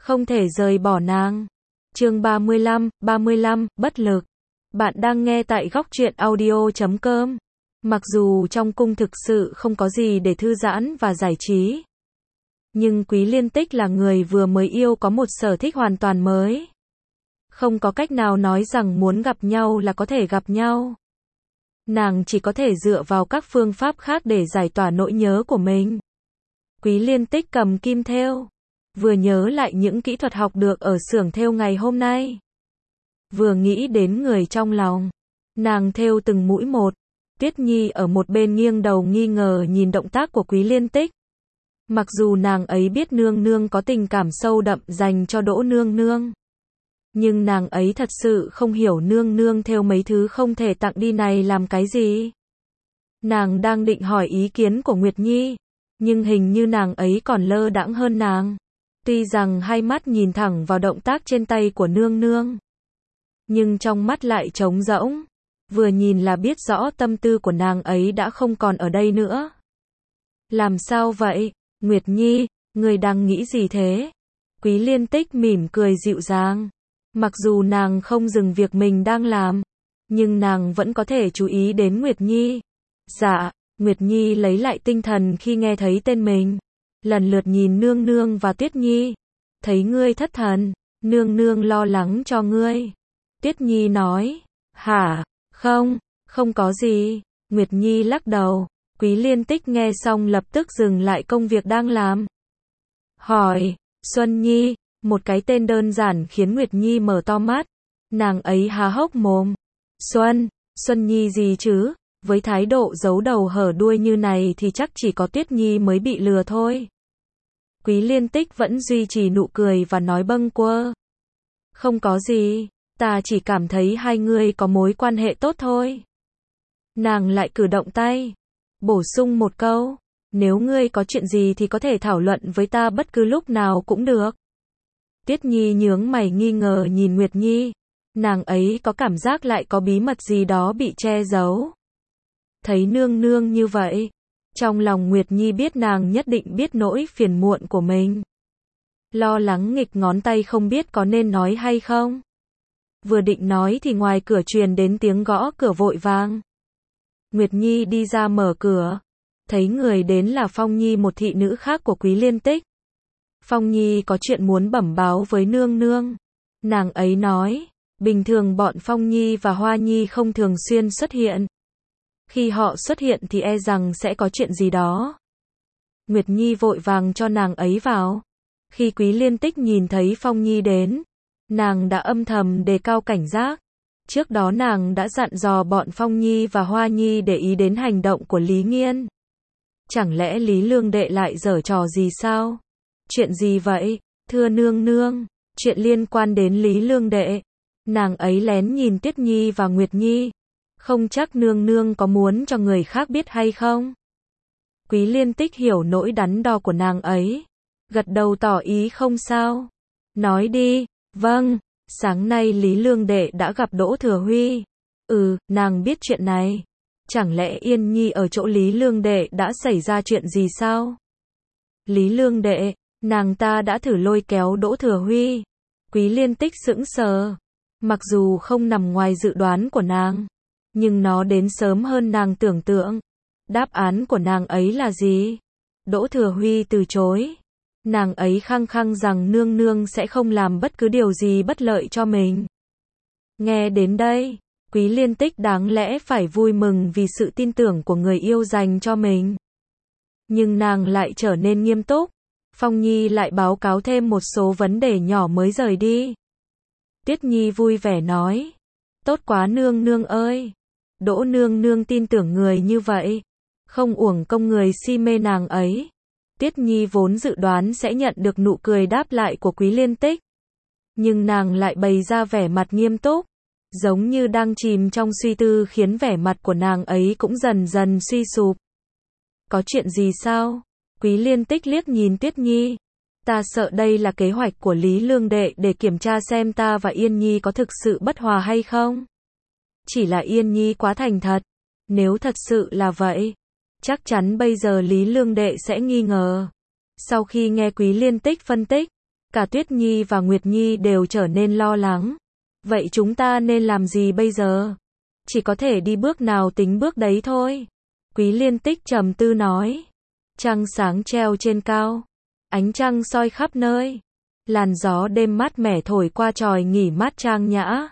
không thể rời bỏ nàng. Chương 35, bất lực. Bạn đang nghe tại góc truyện audio.com. Mặc dù trong cung thực sự không có gì để thư giãn và giải trí, nhưng Quý Liên Tích là người vừa mới yêu có một sở thích hoàn toàn mới. Không có cách nào nói rằng muốn gặp nhau là có thể gặp nhau. Nàng chỉ có thể dựa vào các phương pháp khác để giải tỏa nỗi nhớ của mình. Quý Liên Tích cầm kim thêu, vừa nhớ lại những kỹ thuật học được ở xưởng thêu ngày hôm nay, vừa nghĩ đến người trong lòng. Nàng thêu từng mũi một. Tuyết Nhi ở một bên nghiêng đầu nghi ngờ nhìn động tác của Quý Liên Tích. Mặc dù nàng ấy biết nương nương có tình cảm sâu đậm dành cho Đỗ nương nương, nhưng nàng ấy thật sự không hiểu nương nương thêu mấy thứ không thể tặng đi này làm cái gì. Nàng đang định hỏi ý kiến của Nguyệt Nhi, nhưng hình như nàng ấy còn lơ đãng hơn nàng. Tuy rằng hai mắt nhìn thẳng vào động tác trên tay của nương nương, nhưng trong mắt lại trống rỗng. Vừa nhìn là biết rõ tâm tư của nàng ấy đã không còn ở đây nữa. Làm sao vậy, Nguyệt Nhi, người đang nghĩ gì thế? Quý Liên Tích mỉm cười dịu dàng. Mặc dù nàng không dừng việc mình đang làm, nhưng nàng vẫn có thể chú ý đến Nguyệt Nhi. Dạ, Nguyệt Nhi lấy lại tinh thần khi nghe thấy tên mình. Lần lượt nhìn nương nương và Tuyết Nhi. Thấy ngươi thất thần, nương nương lo lắng cho ngươi. Tuyết Nhi nói, hả? Không có gì. Nguyệt Nhi lắc đầu. Quý Liên Tích nghe xong lập tức dừng lại công việc đang làm. Hỏi, Xuân Nhi, một cái tên đơn giản khiến Nguyệt Nhi mở to mắt. Nàng ấy há hốc mồm. Xuân Nhi gì chứ? Với thái độ giấu đầu hở đuôi như này thì chắc chỉ có Tuyết Nhi mới bị lừa thôi. Quý Liên Tích vẫn duy trì nụ cười và nói bâng quơ. Không có gì, ta chỉ cảm thấy hai người có mối quan hệ tốt thôi. Nàng lại cử động tay, bổ sung một câu. Nếu ngươi có chuyện gì thì có thể thảo luận với ta bất cứ lúc nào cũng được. Tuyết Nhi nhướng mày nghi ngờ nhìn Nguyệt Nhi. Nàng ấy có cảm giác lại có bí mật gì đó bị che giấu. Thấy nương nương như vậy, trong lòng Nguyệt Nhi biết nàng nhất định biết nỗi phiền muộn của mình. Lo lắng nghịch ngón tay không biết có nên nói hay không. Vừa định nói thì ngoài cửa truyền đến tiếng gõ cửa vội vàng. Nguyệt Nhi đi ra mở cửa. Thấy người đến là Phong Nhi, một thị nữ khác của Quý Liên Tích. Phong Nhi có chuyện muốn bẩm báo với nương nương. Nàng ấy nói, bình thường bọn Phong Nhi và Hoa Nhi không thường xuyên xuất hiện. Khi họ xuất hiện thì e rằng sẽ có chuyện gì đó. Nguyệt Nhi vội vàng cho nàng ấy vào. Khi Quý Liên Tích nhìn thấy Phong Nhi đến, nàng đã âm thầm đề cao cảnh giác. Trước đó nàng đã dặn dò bọn Phong Nhi và Hoa Nhi để ý đến hành động của Lý Nghiên. Chẳng lẽ Lý Lương Đệ lại giở trò gì sao? Chuyện gì vậy? Thưa nương nương, chuyện liên quan đến Lý Lương Đệ. Nàng ấy lén nhìn Tuyết Nhi và Nguyệt Nhi. Không chắc nương nương có muốn cho người khác biết hay không? Quý Liên Tích hiểu nỗi đắn đo của nàng ấy. Gật đầu tỏ ý không sao. Nói đi. Vâng, sáng nay Lý Lương Đệ đã gặp Đỗ Thừa Huy. Nàng biết chuyện này. Chẳng lẽ Yên Nhi ở chỗ Lý Lương Đệ đã xảy ra chuyện gì sao? Lý Lương Đệ, nàng ta đã thử lôi kéo Đỗ Thừa Huy. Quý Liên Tích sững sờ. Mặc dù không nằm ngoài dự đoán của nàng, nhưng nó đến sớm hơn nàng tưởng tượng. Đáp án của nàng ấy là gì? Đỗ Thừa Huy từ chối. Nàng ấy khăng khăng rằng nương nương sẽ không làm bất cứ điều gì bất lợi cho mình. Nghe đến đây, Quý Liên Tích đáng lẽ phải vui mừng vì sự tin tưởng của người yêu dành cho mình. Nhưng nàng lại trở nên nghiêm túc. Phong Nhi lại báo cáo thêm một số vấn đề nhỏ mới rời đi. Tuyết Nhi vui vẻ nói. Tốt quá nương nương ơi. Đỗ nương nương tin tưởng người như vậy. Không uổng công người si mê nàng ấy. Tuyết Nhi vốn dự đoán sẽ nhận được nụ cười đáp lại của Quý Liên Tích. Nhưng nàng lại bày ra vẻ mặt nghiêm túc. Giống như đang chìm trong suy tư khiến vẻ mặt của nàng ấy cũng dần dần suy sụp. Có chuyện gì sao? Quý Liên Tích liếc nhìn Tuyết Nhi. Ta sợ đây là kế hoạch của Lý Lương Đệ để kiểm tra xem ta và Yên Nhi có thực sự bất hòa hay không. Chỉ là Yên Nhi quá thành thật. Nếu thật sự là vậy, chắc chắn bây giờ Lý Lương Đệ sẽ nghi ngờ. Sau khi nghe Quý Liên Tích phân tích, Cả Tuyết Nhi và Nguyệt Nhi đều trở nên lo lắng. Vậy chúng ta nên làm gì bây giờ? Chỉ có thể đi bước nào tính bước đấy thôi. Quý Liên Tích trầm tư nói. Trăng sáng treo trên cao. Ánh trăng soi khắp nơi. Làn gió đêm mát mẻ thổi qua tròi nghỉ mát trang nhã.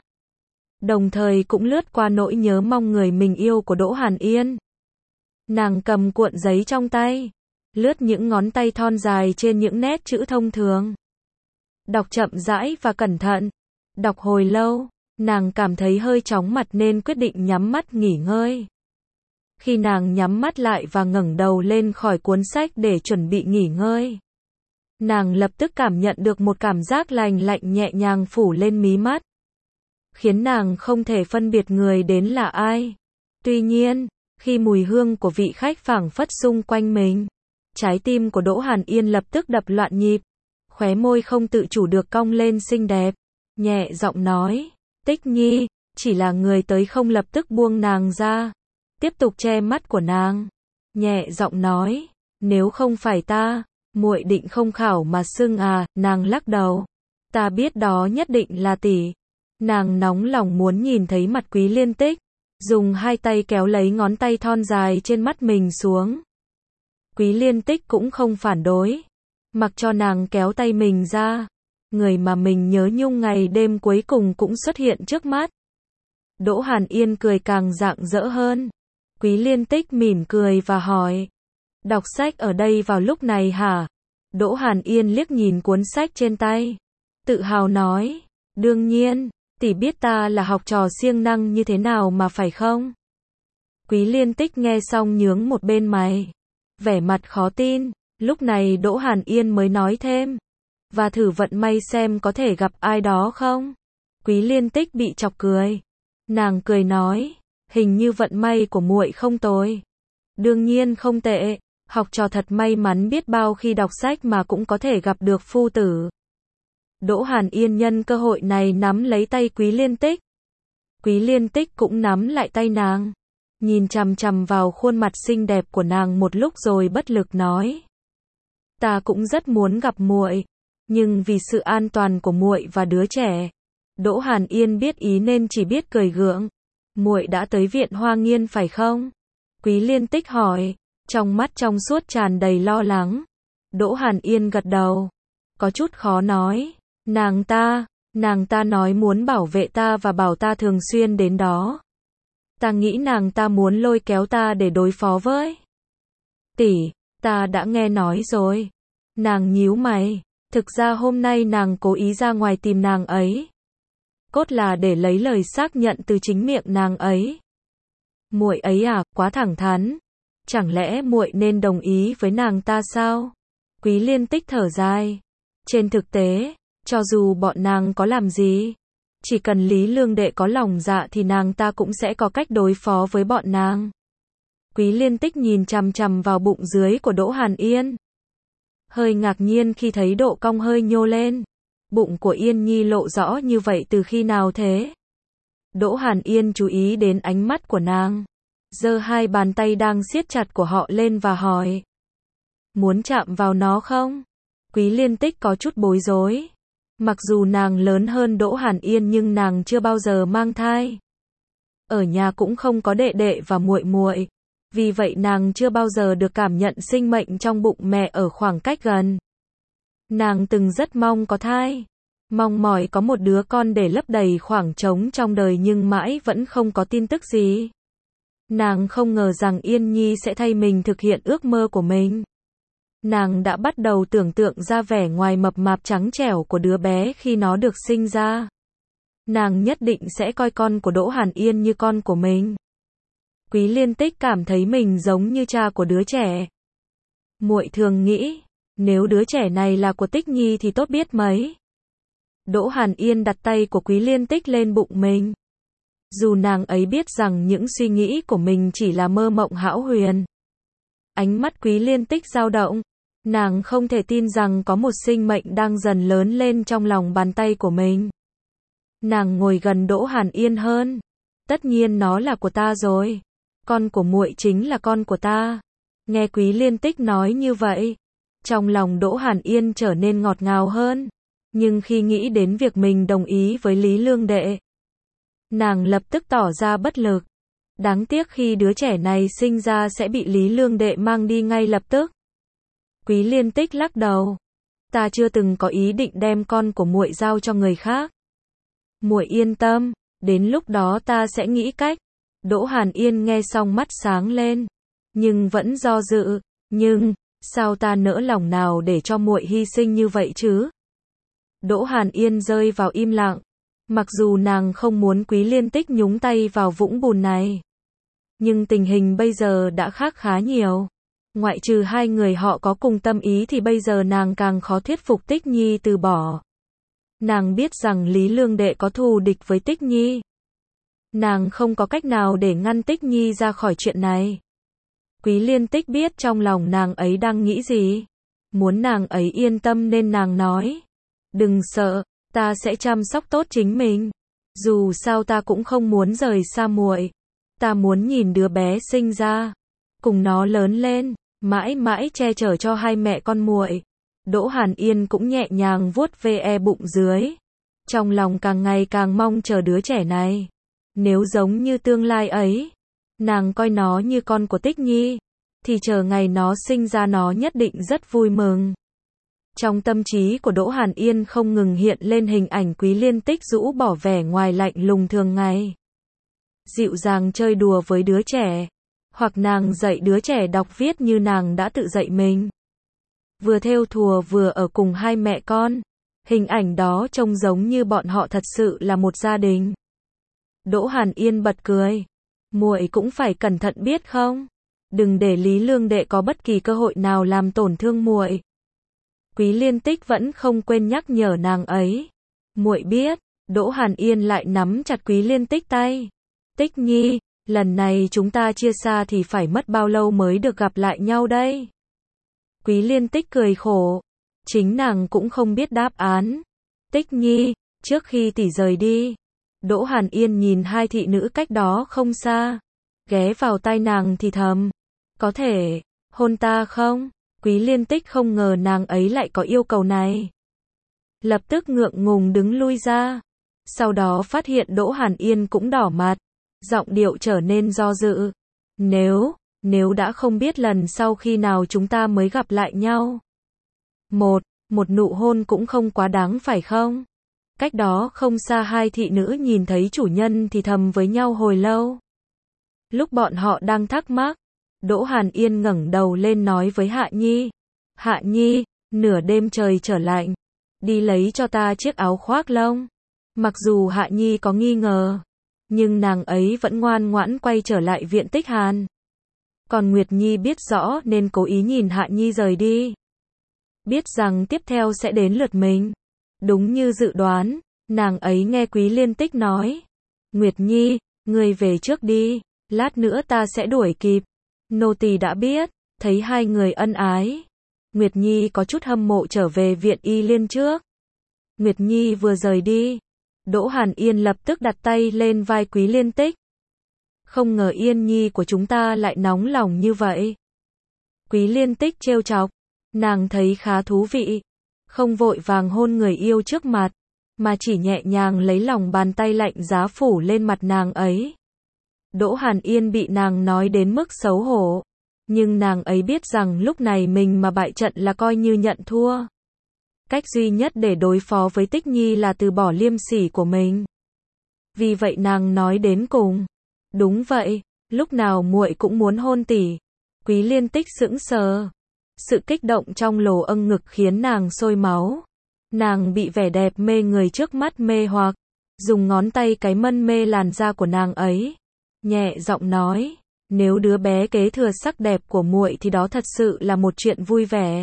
Đồng thời cũng lướt qua nỗi nhớ mong người mình yêu của Đỗ Hàn Yên. Nàng cầm cuộn giấy trong tay. Lướt những ngón tay thon dài trên những nét chữ thông thường. Đọc chậm rãi và cẩn thận. Đọc hồi lâu, nàng cảm thấy hơi chóng mặt nên quyết định nhắm mắt nghỉ ngơi. Khi nàng nhắm mắt lại và ngẩng đầu lên khỏi cuốn sách để chuẩn bị nghỉ ngơi, nàng lập tức cảm nhận được một cảm giác lành lạnh nhẹ nhàng phủ lên mí mắt, khiến nàng không thể phân biệt người đến là ai. Tuy nhiên, khi mùi hương của vị khách phảng phất xung quanh mình, trái tim của Đỗ Hàn Yên lập tức đập loạn nhịp, khóe môi không tự chủ được cong lên xinh đẹp, nhẹ giọng nói, Tích Nhi, chỉ là người tới không lập tức buông nàng ra, tiếp tục che mắt của nàng, nhẹ giọng nói, nếu không phải ta, muội định không khảo mà xưng à, nàng lắc đầu, ta biết đó nhất định là tỷ. Nàng nóng lòng muốn nhìn thấy mặt Quý Liên Tích, dùng hai tay kéo lấy ngón tay thon dài trên mắt mình xuống. Quý Liên Tích cũng không phản đối, mặc cho nàng kéo tay mình ra, người mà mình nhớ nhung ngày đêm cuối cùng cũng xuất hiện trước mắt. Đỗ Hàn Yên cười càng rạng rỡ hơn. Quý Liên Tích mỉm cười và hỏi, đọc sách ở đây vào lúc này hả? Đỗ Hàn Yên liếc nhìn cuốn sách trên tay, tự hào nói, đương nhiên, tỷ biết ta là học trò siêng năng như thế nào mà phải không? Quý Liên Tích nghe xong nhướng một bên mày, vẻ mặt khó tin. Lúc này Đỗ Hàn Yên mới nói thêm, và thử vận may xem có thể gặp ai đó không? Quý Liên Tích bị chọc cười. Nàng cười nói, hình như vận may của muội không tồi. Đương nhiên không tệ, học trò thật may mắn biết bao khi đọc sách mà cũng có thể gặp được phu tử. Đỗ Hàn Yên nhân cơ hội này nắm lấy tay Quý Liên Tích. Quý Liên Tích cũng nắm lại tay nàng, nhìn chằm chằm vào khuôn mặt xinh đẹp của nàng một lúc rồi bất lực nói, ta cũng rất muốn gặp muội, nhưng vì sự an toàn của muội và đứa trẻ. Đỗ Hàn Yên biết ý nên chỉ biết cười gượng. Muội đã tới viện Hoa Nghiên phải không? Quý Liên Tích hỏi, trong mắt trong suốt tràn đầy lo lắng. Đỗ Hàn Yên gật đầu, có chút khó nói, nàng ta nói muốn bảo vệ ta và bảo ta thường xuyên đến đó. Ta nghĩ nàng ta muốn lôi kéo ta để đối phó với tỷ, ta đã nghe nói rồi. Nàng nhíu mày, thực ra hôm nay nàng cố ý ra ngoài tìm nàng ấy, cốt là để lấy lời xác nhận từ chính miệng nàng ấy. Muội ấy à, quá thẳng thắn, chẳng lẽ muội nên đồng ý với nàng ta sao? Quý Liên Tích thở dài, trên thực tế, cho dù bọn nàng có làm gì, chỉ cần Lý Lương Đệ có lòng dạ thì nàng ta cũng sẽ có cách đối phó với bọn nàng. Quý Liên Tích nhìn chằm chằm vào bụng dưới của Đỗ Hàn Yên, hơi ngạc nhiên khi thấy độ cong hơi nhô lên. Bụng của Yên Nhi lộ rõ như vậy từ khi nào thế? Đỗ Hàn Yên chú ý đến ánh mắt của nàng, giơ hai bàn tay đang siết chặt của họ lên và hỏi, muốn chạm vào nó không? Quý Liên Tích có chút bối rối. Mặc dù nàng lớn hơn Đỗ Hàn Yên nhưng nàng chưa bao giờ mang thai. Ở nhà cũng không có đệ đệ và muội muội, vì vậy nàng chưa bao giờ được cảm nhận sinh mệnh trong bụng mẹ ở khoảng cách gần. Nàng từng rất mong có thai, mong mỏi có một đứa con để lấp đầy khoảng trống trong đời nhưng mãi vẫn không có tin tức gì. Nàng không ngờ rằng Yên Nhi sẽ thay mình thực hiện ước mơ của mình. Nàng đã bắt đầu tưởng tượng ra vẻ ngoài mập mạp trắng trẻo của đứa bé khi nó được sinh ra. Nàng nhất định sẽ coi con của Đỗ Hàn Yên như con của mình. Quý Liên Tích cảm thấy mình giống như cha của đứa trẻ. Muội thường nghĩ, nếu đứa trẻ này là của Tích Nhi thì tốt biết mấy. Đỗ Hàn Yên đặt tay của Quý Liên Tích lên bụng mình. Dù nàng ấy biết rằng những suy nghĩ của mình chỉ là mơ mộng hão huyền. Ánh mắt Quý Liên Tích dao động. Nàng không thể tin rằng có một sinh mệnh đang dần lớn lên trong lòng bàn tay của mình. Nàng ngồi gần Đỗ Hàn Yên hơn. Tất nhiên nó là của ta rồi. Con của muội chính là con của ta. Nghe Quý Liên Tích nói như vậy, trong lòng Đỗ Hàn Yên trở nên ngọt ngào hơn. Nhưng khi nghĩ đến việc mình đồng ý với Lý Lương Đệ, nàng lập tức tỏ ra bất lực. Đáng tiếc khi đứa trẻ này sinh ra sẽ bị Lý Lương Đệ mang đi ngay lập tức. Quý Liên Tích lắc đầu. Ta chưa từng có ý định đem con của muội giao cho người khác. Muội yên tâm, đến lúc đó ta sẽ nghĩ cách. Đỗ Hàn Yên nghe xong mắt sáng lên, nhưng vẫn do dự. Nhưng, sao ta nỡ lòng nào để cho muội hy sinh như vậy chứ? Đỗ Hàn Yên rơi vào im lặng. Mặc dù nàng không muốn Quý Liên Tích nhúng tay vào vũng bùn này, nhưng tình hình bây giờ đã khác khá nhiều. Ngoại trừ hai người họ có cùng tâm ý thì bây giờ nàng càng khó thuyết phục Tích Nhi từ bỏ. Nàng biết rằng Lý Lương Đệ có thù địch với Tích Nhi. Nàng không có cách nào để ngăn Tích Nhi ra khỏi chuyện này. Quý Liên Tích biết trong lòng nàng ấy đang nghĩ gì. Muốn nàng ấy yên tâm nên nàng nói. Đừng sợ, ta sẽ chăm sóc tốt chính mình. Dù sao ta cũng không muốn rời xa muội. Ta muốn nhìn đứa bé sinh ra, cùng nó lớn lên, mãi mãi che chở cho hai mẹ con muội. Đỗ Hàn Yên cũng nhẹ nhàng vuốt ve bụng dưới. Trong lòng càng ngày càng mong chờ đứa trẻ này. Nếu giống như tương lai ấy, nàng coi nó như con của Tích Nhi, thì chờ ngày nó sinh ra nó nhất định rất vui mừng. Trong tâm trí của Đỗ Hàn Yên không ngừng hiện lên hình ảnh Quý Liên Tích rũ bỏ vẻ ngoài lạnh lùng thường ngày. Dịu dàng chơi đùa với đứa trẻ, hoặc nàng dạy đứa trẻ đọc viết như nàng đã tự dạy mình. Vừa thêu thùa vừa ở cùng hai mẹ con. Hình ảnh đó trông giống như bọn họ thật sự là một gia đình. Đỗ Hàn Yên bật cười. Muội cũng phải cẩn thận biết không? Đừng để Lý Lương Đệ có bất kỳ cơ hội nào làm tổn thương muội. Quý Liên Tích vẫn không quên nhắc nhở nàng ấy. Muội biết. Đỗ Hàn Yên lại nắm chặt Quý Liên Tích tay. Tích Nhi, lần này chúng ta chia xa thì phải mất bao lâu mới được gặp lại nhau đây? Quý Liên Tích cười khổ. Chính nàng cũng không biết đáp án. Tích Nhi, trước khi tỷ rời đi. Đỗ Hàn Yên nhìn hai thị nữ cách đó không xa. Ghé vào tai nàng thì thầm. Có thể, hôn ta không? Quý Liên Tích không ngờ nàng ấy lại có yêu cầu này. Lập tức ngượng ngùng đứng lui ra. Sau đó phát hiện Đỗ Hàn Yên cũng đỏ mặt. Giọng điệu trở nên do dự. Nếu đã không biết lần sau khi nào chúng ta mới gặp lại nhau. Một nụ hôn cũng không quá đáng phải không? Cách đó không xa hai thị nữ nhìn thấy chủ nhân thì thầm với nhau hồi lâu. Lúc bọn họ đang thắc mắc, Đỗ Hàn Yên ngẩng đầu lên nói với Hạ Nhi. Hạ Nhi, nửa đêm trời trở lạnh. Đi lấy cho ta chiếc áo khoác lông. Mặc dù Hạ Nhi có nghi ngờ, nhưng nàng ấy vẫn ngoan ngoãn quay trở lại viện Tích Hàn. Còn Nguyệt Nhi biết rõ nên cố ý nhìn Hạ Nhi rời đi. Biết rằng tiếp theo sẽ đến lượt mình. Đúng như dự đoán, nàng ấy nghe Quý Liên Tích nói. Nguyệt Nhi, ngươi về trước đi, lát nữa ta sẽ đuổi kịp. Nô tỳ đã biết, thấy hai người ân ái. Nguyệt Nhi có chút hâm mộ trở về viện Y Liên trước. Nguyệt Nhi vừa rời đi, Đỗ Hàn Yên lập tức đặt tay lên vai Quý Liên Tích. Không ngờ Yên Nhi của chúng ta lại nóng lòng như vậy. Quý Liên Tích trêu chọc, nàng thấy khá thú vị. Không vội vàng hôn người yêu trước mặt, mà chỉ nhẹ nhàng lấy lòng bàn tay lạnh giá phủ lên mặt nàng ấy. Đỗ Hàn Yên bị nàng nói đến mức xấu hổ. Nhưng nàng ấy biết rằng lúc này mình mà bại trận là coi như nhận thua. Cách duy nhất để đối phó với Tích Nhi là từ bỏ liêm sỉ của mình. Vì vậy nàng nói đến cùng. Đúng vậy, lúc nào muội cũng muốn hôn tỷ. Quý Liên Tích sững sờ. Sự kích động trong lồ âng ngực khiến nàng sôi máu. Nàng bị vẻ đẹp mê người trước mắt mê hoặc. Dùng ngón tay cái mân mê làn da của nàng ấy. Nhẹ giọng nói. Nếu đứa bé kế thừa sắc đẹp của muội thì đó thật sự là một chuyện vui vẻ.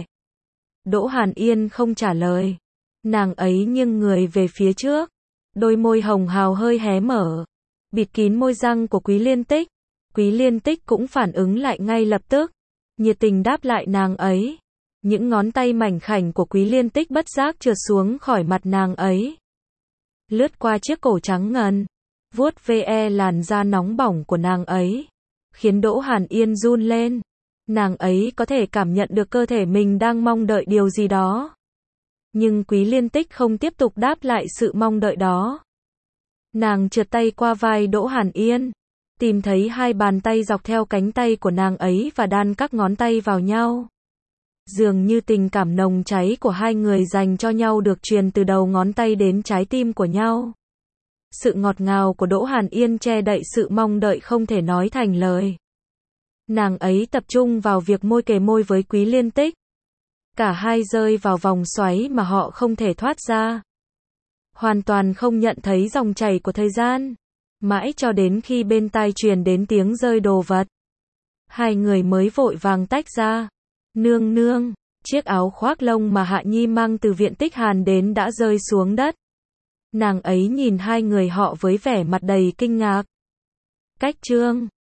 Đỗ Hàn Yên không trả lời. Nàng ấy nghiêng người về phía trước. Đôi môi hồng hào hơi hé mở. Bịt kín môi răng của Quý Liên Tích. Quý Liên Tích cũng phản ứng lại ngay lập tức. Nhiệt tình đáp lại nàng ấy. Những ngón tay mảnh khảnh của Quý Liên Tích bất giác trượt xuống khỏi mặt nàng ấy. Lướt qua chiếc cổ trắng ngần. Vuốt ve làn da nóng bỏng của nàng ấy. Khiến Đỗ Hàn Yên run lên. Nàng ấy có thể cảm nhận được cơ thể mình đang mong đợi điều gì đó. Nhưng Quý Liên Tích không tiếp tục đáp lại sự mong đợi đó. Nàng trượt tay qua vai Đỗ Hàn Yên, tìm thấy hai bàn tay dọc theo cánh tay của nàng ấy và đan các ngón tay vào nhau. Dường như tình cảm nồng cháy của hai người dành cho nhau được truyền từ đầu ngón tay đến trái tim của nhau. Sự ngọt ngào của Đỗ Hàn Yên che đậy sự mong đợi không thể nói thành lời. Nàng ấy tập trung vào việc môi kề môi với Quý Liên Tích. Cả hai rơi vào vòng xoáy mà họ không thể thoát ra. Hoàn toàn không nhận thấy dòng chảy của thời gian. Mãi cho đến khi bên tai truyền đến tiếng rơi đồ vật. Hai người mới vội vàng tách ra. Nương nương, chiếc áo khoác lông mà Hạ Nhi mang từ viện Tích Hàn đến đã rơi xuống đất. Nàng ấy nhìn hai người họ với vẻ mặt đầy kinh ngạc. Cách chương